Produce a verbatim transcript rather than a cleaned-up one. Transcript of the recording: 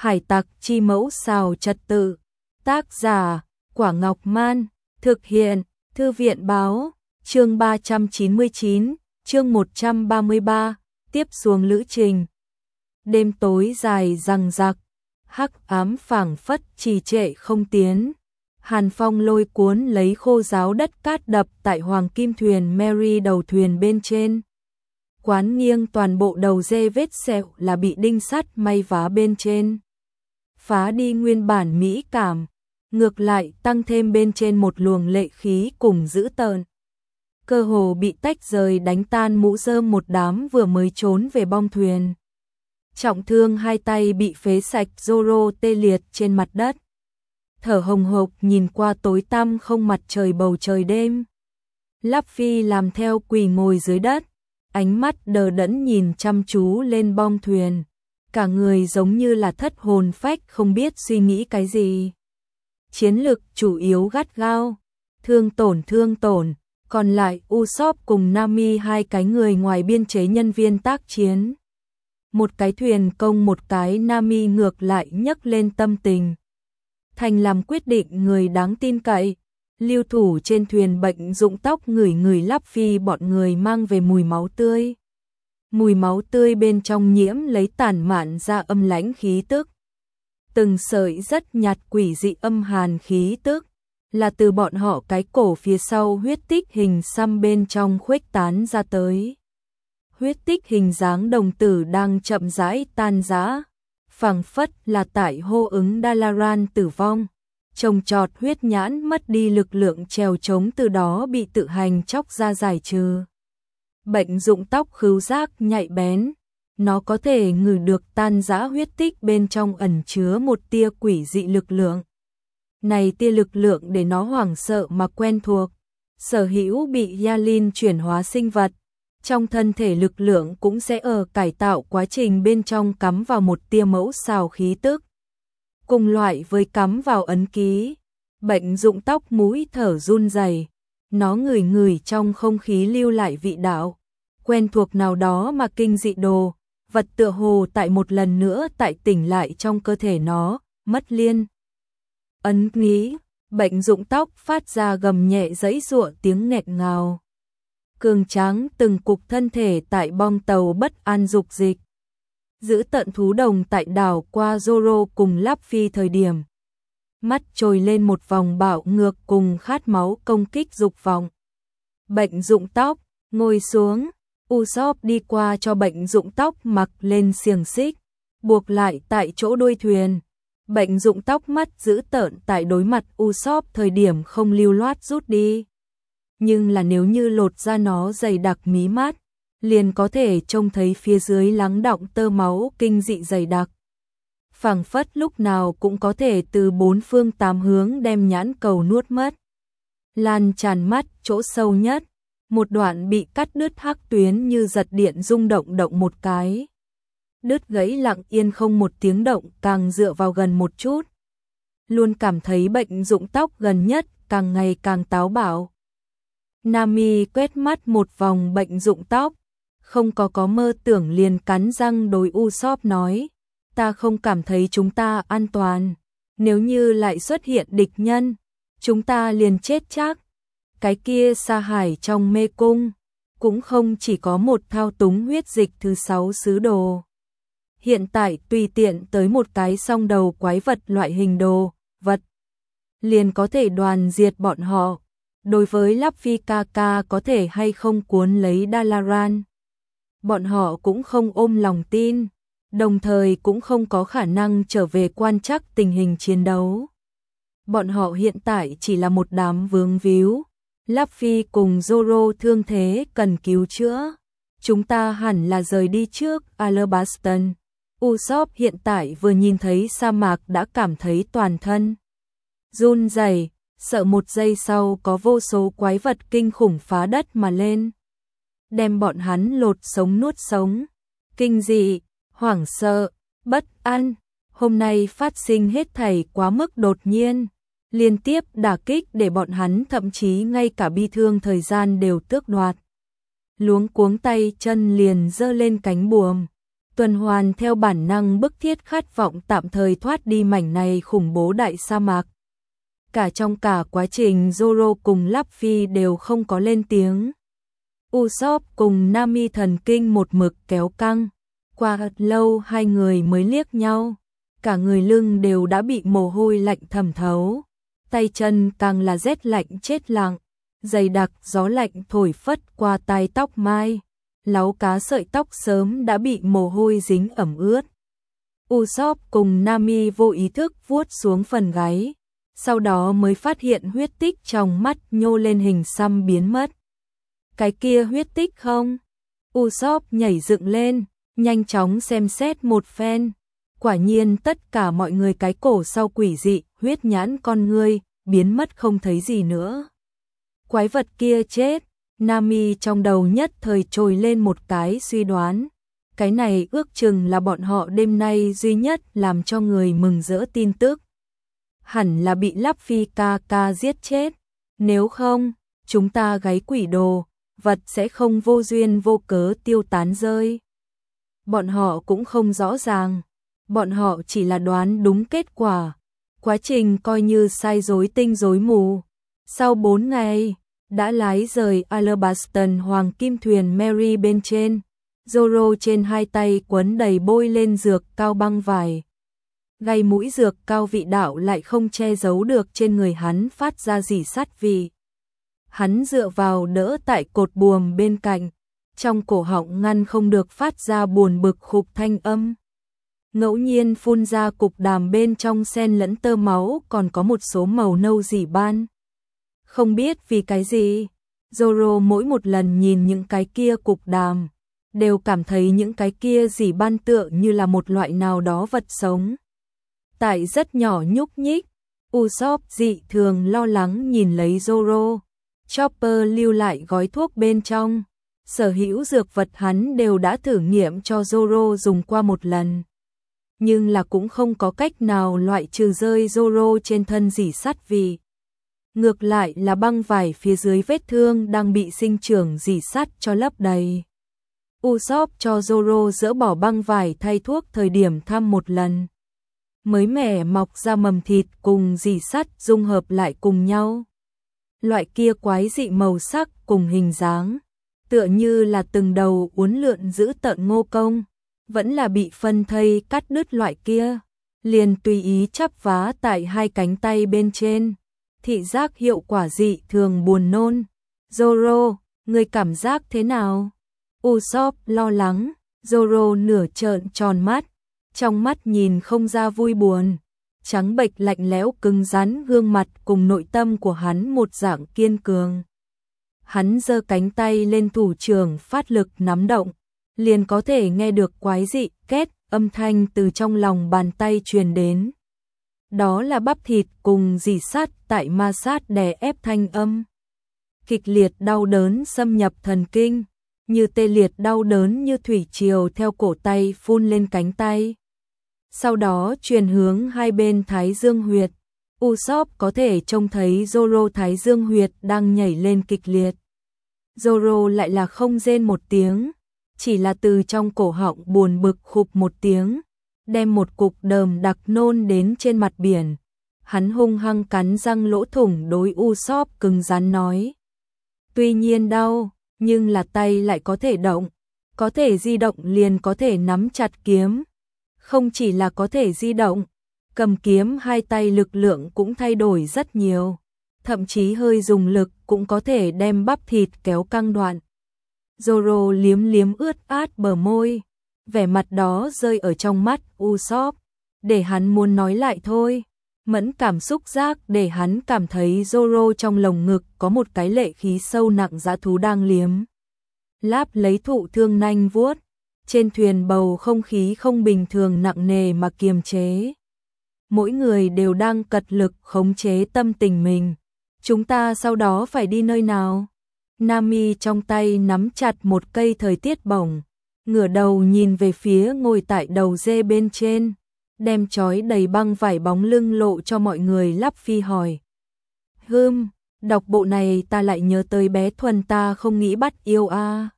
Hải tặc chi mẫu xào trật tự. Tác giả, Quả Ngọc Man. Thực hiện, Thư viện Báo. Chương ba trăm chín mươi chín, chương một trăm ba mươi ba, tiếp xuống lữ trình. Đêm tối dài dằng dặc, hắc ám phảng phất trì trệ không tiến. Hàn phong lôi cuốn lấy khô ráo đất cát đập tại hoàng kim thuyền Mary đầu thuyền bên trên. Quán nghiêng toàn bộ đầu dê vết sẹo là bị đinh sắt may vá bên trên. Phá đi nguyên bản mỹ cảm, ngược lại tăng thêm bên trên một luồng lệ khí cùng dữ tợn. Cơ hồ bị tách rời đánh tan mũ rơm một đám vừa mới trốn về bong thuyền. Trọng thương hai tay bị phế sạch, Zoro tê liệt trên mặt đất. Thở hồng hộc nhìn qua tối tăm không mặt trời bầu trời đêm. Luffy làm theo quỳ ngồi dưới đất, ánh mắt đờ đẫn nhìn chăm chú lên bong thuyền. Cả người giống như là thất hồn phách không biết suy nghĩ cái gì. Chiến lực chủ yếu gắt gao, thương tổn thương tổn, còn lại Usopp cùng Nami hai cái người ngoài biên chế nhân viên tác chiến. Một cái thuyền công một cái Nami ngược lại nhấc lên tâm tình. Thành làm quyết định người đáng tin cậy, lưu thủ trên thuyền bệnh rụng tóc ngửi ngửi Luffy bọn người mang về mùi máu tươi. Mùi máu tươi bên trong nhiễm lấy tản mạn ra âm lãnh khí tức. Từng sợi rất nhạt quỷ dị âm hàn khí tức, là từ bọn họ cái cổ phía sau huyết tích hình xăm bên trong khuếch tán ra tới. Huyết tích hình dáng đồng tử đang chậm rãi tan rã, phảng phất là tại hô ứng Dalaran tử vong. Trồng trọt huyết nhãn mất đi lực lượng trèo trống, từ đó bị tự hành chóc ra giải trừ. Bệnh rụng tóc khứu giác nhạy bén, nó có thể ngửi được tan rã huyết tích bên trong ẩn chứa một tia quỷ dị lực lượng. Này tia lực lượng để nó hoảng sợ mà quen thuộc. Sở hữu bị Yalin chuyển hóa sinh vật, trong thân thể lực lượng cũng sẽ ở cải tạo quá trình bên trong cắm vào một tia mẫu xào khí tức. Cùng loại với cắm vào ấn ký, bệnh rụng tóc mũi thở run rẩy, nó ngửi ngửi trong không khí lưu lại vị đạo quen thuộc nào đó mà kinh dị đồ, vật tựa hồ tại một lần nữa tại tỉnh lại trong cơ thể nó, mất liên. Ấn ký, bệnh rụng tóc phát ra gầm nhẹ giãy giụa tiếng nghẹt ngào. Cường tráng từng cục thân thể tại bong tàu bất an dục dịch. Giữ tận thú đồng tại đảo qua Zoro cùng Luffy thời điểm. Mắt trồi lên một vòng bạo ngược cùng khát máu công kích dục vọng. Bệnh rụng tóc, ngồi xuống, Usopp đi qua cho bệnh rụng tóc mặc lên xiềng xích, buộc lại tại chỗ đuôi thuyền. Bệnh rụng tóc mắt giữ tợn tại đối mặt Usopp thời điểm không lưu loát rút đi. Nhưng là nếu như lột ra nó dày đặc mí mắt, liền có thể trông thấy phía dưới lắng đọng tơ máu kinh dị dày đặc. Phảng phất lúc nào cũng có thể từ bốn phương tám hướng đem nhãn cầu nuốt mất. Lan tràn mắt chỗ sâu nhất, một đoạn bị cắt đứt hắc tuyến như giật điện rung động động một cái. Đứt gãy lặng yên không một tiếng động, càng dựa vào gần một chút. Luôn cảm thấy bệnh rụng tóc gần nhất càng ngày càng táo bạo. Nami quét mắt một vòng bệnh rụng tóc, không có có mơ tưởng liền cắn răng đối Usopp nói, ta không cảm thấy chúng ta an toàn, nếu như lại xuất hiện địch nhân, chúng ta liền chết chắc. Cái kia Sa Hải trong mê cung, cũng không chỉ có một thao túng huyết dịch thứ sáu sứ đồ. Hiện tại tùy tiện tới một cái song đầu quái vật loại hình đồ, vật, liền có thể đoàn diệt bọn họ. Đối với Luffy Kaka có thể hay không cuốn lấy Dalaran, bọn họ cũng không ôm lòng tin, đồng thời cũng không có khả năng trở về quan trắc tình hình chiến đấu. Bọn họ hiện tại chỉ là một đám vướng víu. Luffy cùng Zoro thương thế cần cứu chữa. Chúng ta hẳn là rời đi trước Alabaston. Usopp hiện tại vừa nhìn thấy sa mạc đã cảm thấy toàn thân run rẩy, sợ một giây sau có vô số quái vật kinh khủng phá đất mà lên, đem bọn hắn lột sống nuốt sống. Kinh dị, hoảng sợ, bất an, hôm nay phát sinh hết thảy quá mức đột nhiên, liên tiếp đả kích để bọn hắn thậm chí ngay cả bi thương thời gian đều tước đoạt. Luống cuống tay chân liền giơ lên cánh buồm, Tuần hoàn theo bản năng bức thiết khát vọng tạm thời thoát đi mảnh này khủng bố đại sa mạc. Cả trong cả quá trình Zoro cùng Luffy đều không có lên tiếng. Usopp cùng Nami thần kinh một mực kéo căng. Qua thật lâu hai người mới liếc nhau. Cả người lưng đều đã bị mồ hôi lạnh thẩm thấu. Tay chân càng là rét lạnh chết lặng. Dày đặc gió lạnh thổi phất qua tai tóc mai. Láu cá sợi tóc sớm đã bị mồ hôi dính ẩm ướt. Usopp cùng Nami vô ý thức vuốt xuống phần gáy. Sau đó mới phát hiện huyết tích trong mắt nhô lên hình xăm biến mất. Cái kia huyết tích không? Usopp nhảy dựng lên, nhanh chóng xem xét một phen. Quả nhiên tất cả mọi người cái cổ sau quỷ dị, huyết nhãn con ngươi, biến mất không thấy gì nữa. Quái vật kia chết, Nami trong đầu nhất thời trồi lên một cái suy đoán. Cái này ước chừng là bọn họ đêm nay duy nhất làm cho người mừng rỡ tin tức. Hẳn là bị Luffy ca ca giết chết. Nếu không, chúng ta gáy quỷ đồ, vật sẽ không vô duyên vô cớ tiêu tán rơi. Bọn họ cũng không rõ ràng. Bọn họ chỉ là đoán đúng kết quả. Quá trình coi như sai rối tinh rối mù. Sau bốn ngày, đã lái rời Alabaston hoàng kim thuyền Mary bên trên. Zoro trên hai tay quấn đầy bôi lên dược cao băng vải. Gai mũi dược cao vị đạo lại không che giấu được trên người hắn phát ra rỉ sắt vị. Hắn dựa vào đỡ tại cột buồm bên cạnh, trong cổ họng ngăn không được phát ra buồn bực khục thanh âm. Ngẫu nhiên phun ra cục đàm bên trong xen lẫn tơ máu còn có một số màu nâu rỉ ban. Không biết vì cái gì, Zoro mỗi một lần nhìn những cái kia cục đàm, đều cảm thấy những cái kia rỉ ban tựa như là một loại nào đó vật sống. Tại rất nhỏ nhúc nhích, Usopp dị thường lo lắng nhìn lấy Zoro. Chopper lưu lại gói thuốc bên trong. Sở hữu dược vật hắn đều đã thử nghiệm cho Zoro dùng qua một lần. Nhưng là cũng không có cách nào loại trừ rơi Zoro trên thân rỉ sắt vì. Ngược lại là băng vải phía dưới vết thương đang bị sinh trưởng rỉ sắt cho lấp đầy. Usopp cho Zoro dỡ bỏ băng vải thay thuốc thời điểm thăm một lần. Mới mẻ mọc ra mầm thịt cùng rỉ sắt dung hợp lại cùng nhau. Loại kia quái dị màu sắc cùng hình dáng, tựa như là từng đầu uốn lượn giữ tợn ngô công, vẫn là bị phân thây cắt đứt loại kia, liền tùy ý chắp vá tại hai cánh tay bên trên. Thị giác hiệu quả dị thường buồn nôn. Zoro, người cảm giác thế nào? Usopp lo lắng. Zoro nửa trợn tròn mắt, trong mắt nhìn không ra vui buồn. Trắng bệch lạnh lẽo cứng rắn gương mặt cùng nội tâm của hắn một dạng kiên cường. Hắn giơ cánh tay lên thủ trưởng phát lực nắm động, liền có thể nghe được quái dị két âm thanh từ trong lòng bàn tay truyền đến. Đó là bắp thịt cùng rỉ sắt tại ma sát đè ép thanh âm. Kịch liệt đau đớn xâm nhập thần kinh, như tê liệt đau đớn như thủy triều theo cổ tay phun lên cánh tay. Sau đó truyền hướng hai bên thái dương huyệt. Usopp có thể trông thấy Zoro thái dương huyệt đang nhảy lên kịch liệt. Zoro lại là không rên một tiếng, chỉ là từ trong cổ họng buồn bực khục một tiếng, đem một cục đờm đặc nôn đến trên mặt biển. Hắn hung hăng cắn răng lỗ thủng đối Usopp cứng rắn nói. Tuy nhiên đau, nhưng là tay lại có thể động, có thể di động liền có thể nắm chặt kiếm. Không chỉ là có thể di động, cầm kiếm hai tay lực lượng cũng thay đổi rất nhiều, thậm chí hơi dùng lực cũng có thể đem bắp thịt kéo căng đoạn. Zoro liếm liếm ướt át bờ môi, vẻ mặt đó rơi ở trong mắt Usopp, để hắn muốn nói lại thôi. Mẫn cảm xúc giác để hắn cảm thấy Zoro trong lồng ngực có một cái lệ khí sâu nặng dã thú đang liếm láp lấy thụ thương nanh vuốt. Trên thuyền bầu không khí không bình thường nặng nề mà kiềm chế. Mỗi người đều đang cật lực khống chế tâm tình mình. Chúng ta sau đó phải đi nơi nào? Nami trong tay nắm chặt một cây thời tiết bổng, ngửa đầu nhìn về phía ngồi tại đầu dê bên trên, đem trói đầy băng vải bóng lưng lộ cho mọi người. Luffy hỏi. Hừm, đọc bộ này ta lại nhớ tới bé Thuần ta không nghĩ bắt yêu a. À.